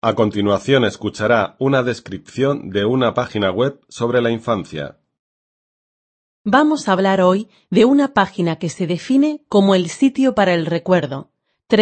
A continuación escuchará una descripción de una página web sobre la infancia. Vamos a hablar hoy de una página que se define como el sitio para el recuerdo,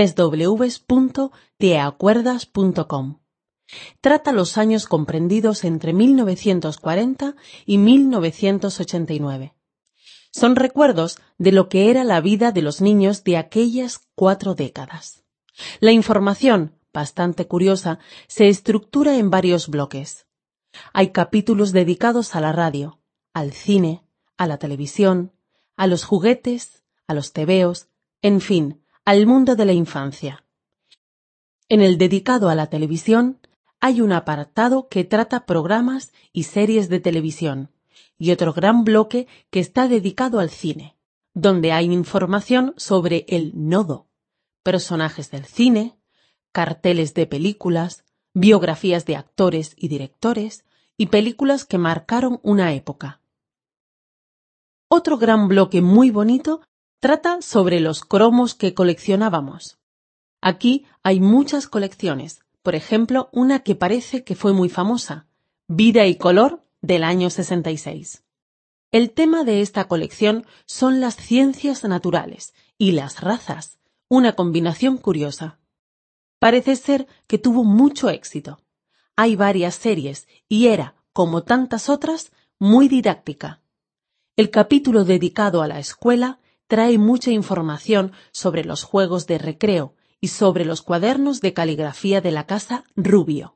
www.teacuerdas.com. Trata los años comprendidos entre 1940 y 1989. Son recuerdos de lo que era la vida de los niños de aquellas 4 décadas. La información, bastante curiosa, se estructura en varios bloques. Hay capítulos dedicados a la radio, al cine, a la televisión, a los juguetes, a los tebeos, en fin, al mundo de la infancia. En el dedicado a la televisión, hay un apartado que trata programas y series de televisión, y otro gran bloque que está dedicado al cine, donde hay información sobre el nodo, personajes del cine, carteles de películas, biografías de actores y directores, y películas que marcaron una época. Otro gran bloque muy bonito trata sobre los cromos que coleccionábamos. Aquí hay muchas colecciones, por ejemplo, una que parece que fue muy famosa, Vida y Color, del año 66. El tema de esta colección son las ciencias naturales y las razas, una combinación curiosa. Parece ser que tuvo mucho éxito. Hay varias series y era, como tantas otras, muy didáctica. El capítulo dedicado a la escuela trae mucha información sobre los juegos de recreo y sobre los cuadernos de caligrafía de la casa Rubio.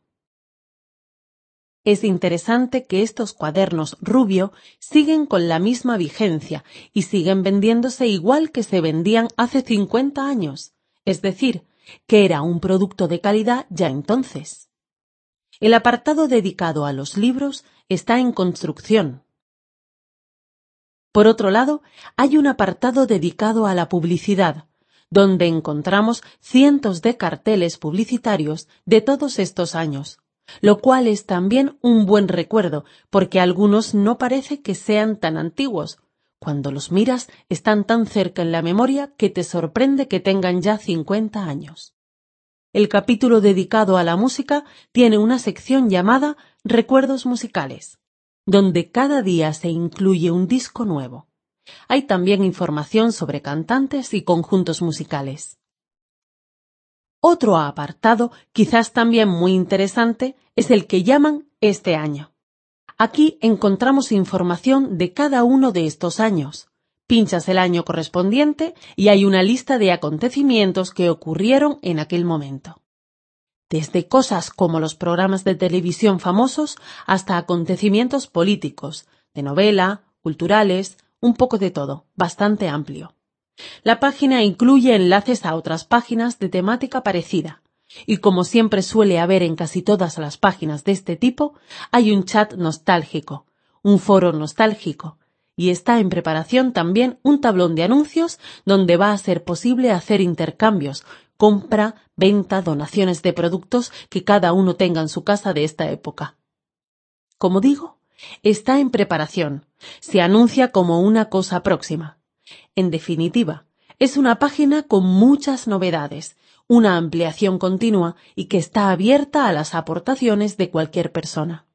Es interesante que estos cuadernos Rubio siguen con la misma vigencia y siguen vendiéndose igual que se vendían hace 50 años, es decir, que era un producto de calidad ya entonces. El apartado dedicado a los libros está en construcción. Por otro lado, hay un apartado dedicado a la publicidad, donde encontramos cientos de carteles publicitarios de todos estos años, lo cual es también un buen recuerdo, porque algunos no parece que sean tan antiguos. Cuando los miras, están tan cerca en la memoria que te sorprende que tengan ya 50 años. El capítulo dedicado a la música tiene una sección llamada Recuerdos musicales, donde cada día se incluye un disco nuevo. Hay también información sobre cantantes y conjuntos musicales. Otro apartado, quizás también muy interesante, es el que llaman Este año. Aquí encontramos información de cada uno de estos años. Pinchas el año correspondiente y hay una lista de acontecimientos que ocurrieron en aquel momento. Desde cosas como los programas de televisión famosos hasta acontecimientos políticos, de novela, culturales, un poco de todo, bastante amplio. La página incluye enlaces a otras páginas de temática parecida, y como siempre suele haber en casi todas las páginas de este tipo, hay un chat nostálgico, un foro nostálgico, y está en preparación también un tablón de anuncios donde va a ser posible hacer intercambios, compra, venta, donaciones de productos que cada uno tenga en su casa de esta época. Como digo, está en preparación, se anuncia como una cosa próxima. En definitiva, es una página con muchas novedades, una ampliación continua y que está abierta a las aportaciones de cualquier persona.